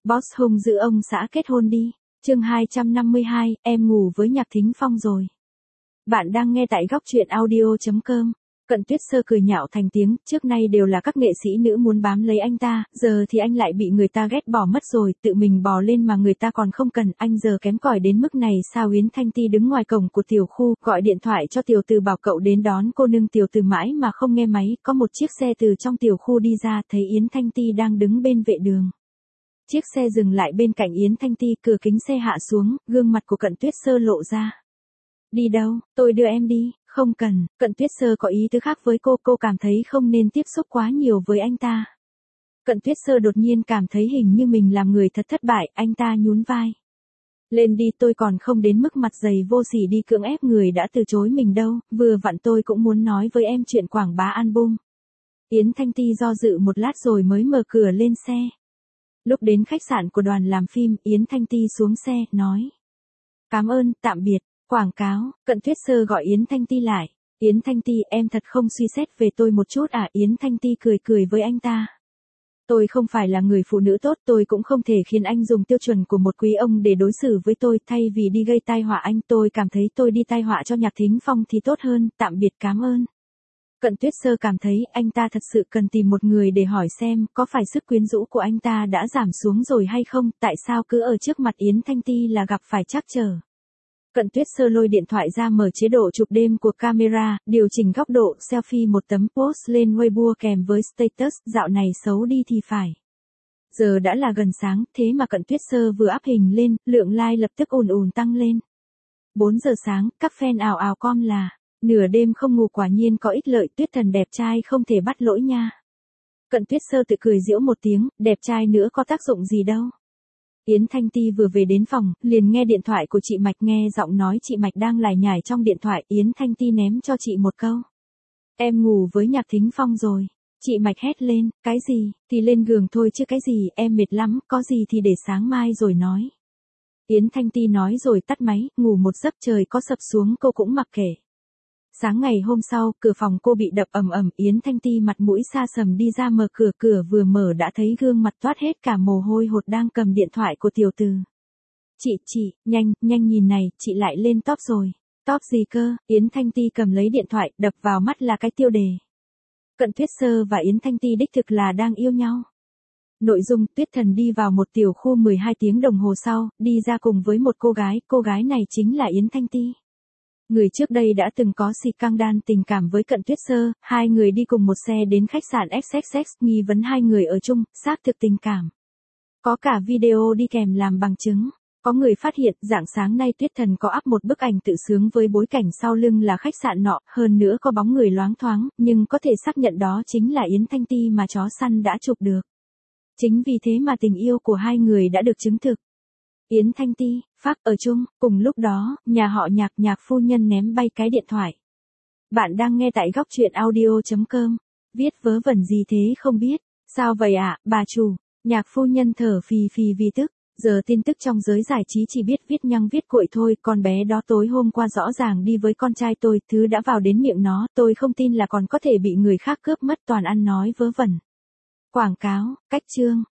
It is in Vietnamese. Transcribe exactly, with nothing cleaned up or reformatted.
Boss hung giữ ông xã kết hôn đi. Chương hai trăm năm mươi hai, em ngủ với Nhạc Thính Phong rồi. Bạn đang nghe tại góc truyện audio chấm com. Cận Tuyết Sơ cười nhạo thành tiếng, trước nay đều là các nghệ sĩ nữ muốn bám lấy anh ta, giờ thì anh lại bị người ta ghét bỏ mất rồi, tự mình bò lên mà người ta còn không cần, anh giờ kém cỏi đến mức này sao? Yến Thanh Ti đứng ngoài cổng của tiểu khu, gọi điện thoại cho tiểu từ bảo cậu đến đón cô, nương tiểu từ mãi mà không nghe máy, có một chiếc xe từ trong tiểu khu đi ra, thấy Yến Thanh Ti đang đứng bên vệ đường. Chiếc xe dừng lại bên cạnh Yến Thanh Ti, cửa kính xe hạ xuống, gương mặt của Cận Tuyết Sơ lộ ra. Đi đâu, tôi đưa em đi. Không cần, Cận Tuyết Sơ có ý tứ khác với cô, cô cảm thấy không nên tiếp xúc quá nhiều với anh ta. Cận Tuyết Sơ đột nhiên cảm thấy hình như mình làm người thật thất bại, anh ta nhún vai. Lên đi, tôi còn không đến mức mặt dày vô sỉ đi cưỡng ép người đã từ chối mình đâu, vừa vặn tôi cũng muốn nói với em chuyện quảng bá album. Yến Thanh Ti do dự một lát rồi mới mở cửa lên xe. Lúc đến khách sạn của đoàn làm phim, Yến Thanh Ti xuống xe, nói. Cảm ơn, tạm biệt. Quảng cáo, Cận Tuyết Sơ gọi Yến Thanh Ti lại. Yến Thanh Ti, em thật không suy xét về tôi một chút à? Yến Thanh Ti cười cười với anh ta. Tôi không phải là người phụ nữ tốt, tôi cũng không thể khiến anh dùng tiêu chuẩn của một quý ông để đối xử với tôi, thay vì đi gây tai họa anh, tôi cảm thấy tôi đi tai họa cho Nhạc Thính Phong thì tốt hơn, tạm biệt, cảm ơn. Cận Tuyết Sơ cảm thấy anh ta thật sự cần tìm một người để hỏi xem có phải sức quyến rũ của anh ta đã giảm xuống rồi hay không, tại sao cứ ở trước mặt Yến Thanh Ti là gặp phải trắc trở. Cận Tuyết Sơ lôi điện thoại ra, mở chế độ chụp đêm của camera, điều chỉnh góc độ, selfie một tấm post lên Weibo kèm với status, dạo này xấu đi thì phải. Giờ đã là gần sáng, thế mà Cận Tuyết Sơ vừa up hình lên, lượng like lập tức ùn ùn tăng lên. bốn giờ sáng, các fan ào ào com là, nửa đêm không ngủ quả nhiên có ích lợi, Tuyết Thần đẹp trai không thể bắt lỗi nha. Cận Tuyết Sơ tự cười giễu một tiếng, đẹp trai nữa có tác dụng gì đâu. Yến Thanh Ti vừa về đến phòng, liền nghe điện thoại của chị Mạch, nghe giọng nói chị Mạch đang lải nhải trong điện thoại, Yến Thanh Ti ném cho chị một câu. Em ngủ với Nhạc Thính Phong rồi. Chị Mạch hét lên, cái gì, thì lên giường thôi chứ cái gì, em mệt lắm, có gì thì để sáng mai rồi nói. Yến Thanh Ti nói rồi tắt máy, ngủ một giấc, trời có sập xuống cô cũng mặc kệ. Sáng ngày hôm sau, cửa phòng cô bị đập ầm ầm, Yến Thanh Ti mặt mũi xa sầm đi ra mở cửa, cửa vừa mở đã thấy gương mặt toát hết cả mồ hôi hột đang cầm điện thoại của tiểu từ. Chị, chị, nhanh, nhanh nhìn này, chị lại lên top rồi. Top gì cơ? Yến Thanh Ti cầm lấy điện thoại, đập vào mắt là cái tiêu đề. Cận Tuyết Sơ và Yến Thanh Ti đích thực là đang yêu nhau. Nội dung, Tuyết Thần đi vào một tiểu khu mười hai tiếng đồng hồ sau, đi ra cùng với một cô gái, cô gái này chính là Yến Thanh Ti. Người trước đây đã từng có scandal tình cảm với Cận Tuyết Sơ, hai người đi cùng một xe đến khách sạn ích ích ích, nghi vấn hai người ở chung, xác thực tình cảm. Có cả video đi kèm làm bằng chứng. Có người phát hiện, rạng sáng nay Tuyết Thần có up một bức ảnh tự sướng với bối cảnh sau lưng là khách sạn nọ, hơn nữa có bóng người loáng thoáng, nhưng có thể xác nhận đó chính là Yến Thanh Ti mà chó săn đã chụp được. Chính vì thế mà tình yêu của hai người đã được chứng thực. Yến Thanh Ti, phát ở chung, cùng lúc đó, nhà họ Nhạc, Nhạc phu nhân ném bay cái điện thoại. Bạn đang nghe tại góc truyện audio chấm com. Viết vớ vẩn gì thế không biết, sao vậy ạ, à, bà chủ? Nhạc phu nhân thở phì phì vì tức, giờ tin tức trong giới giải trí chỉ biết viết nhăng viết cuội thôi, con bé đó tối hôm qua rõ ràng đi với con trai tôi, thứ đã vào đến miệng nó, tôi không tin là còn có thể bị người khác cướp mất, toàn ăn nói vớ vẩn. Quảng cáo, cách chương.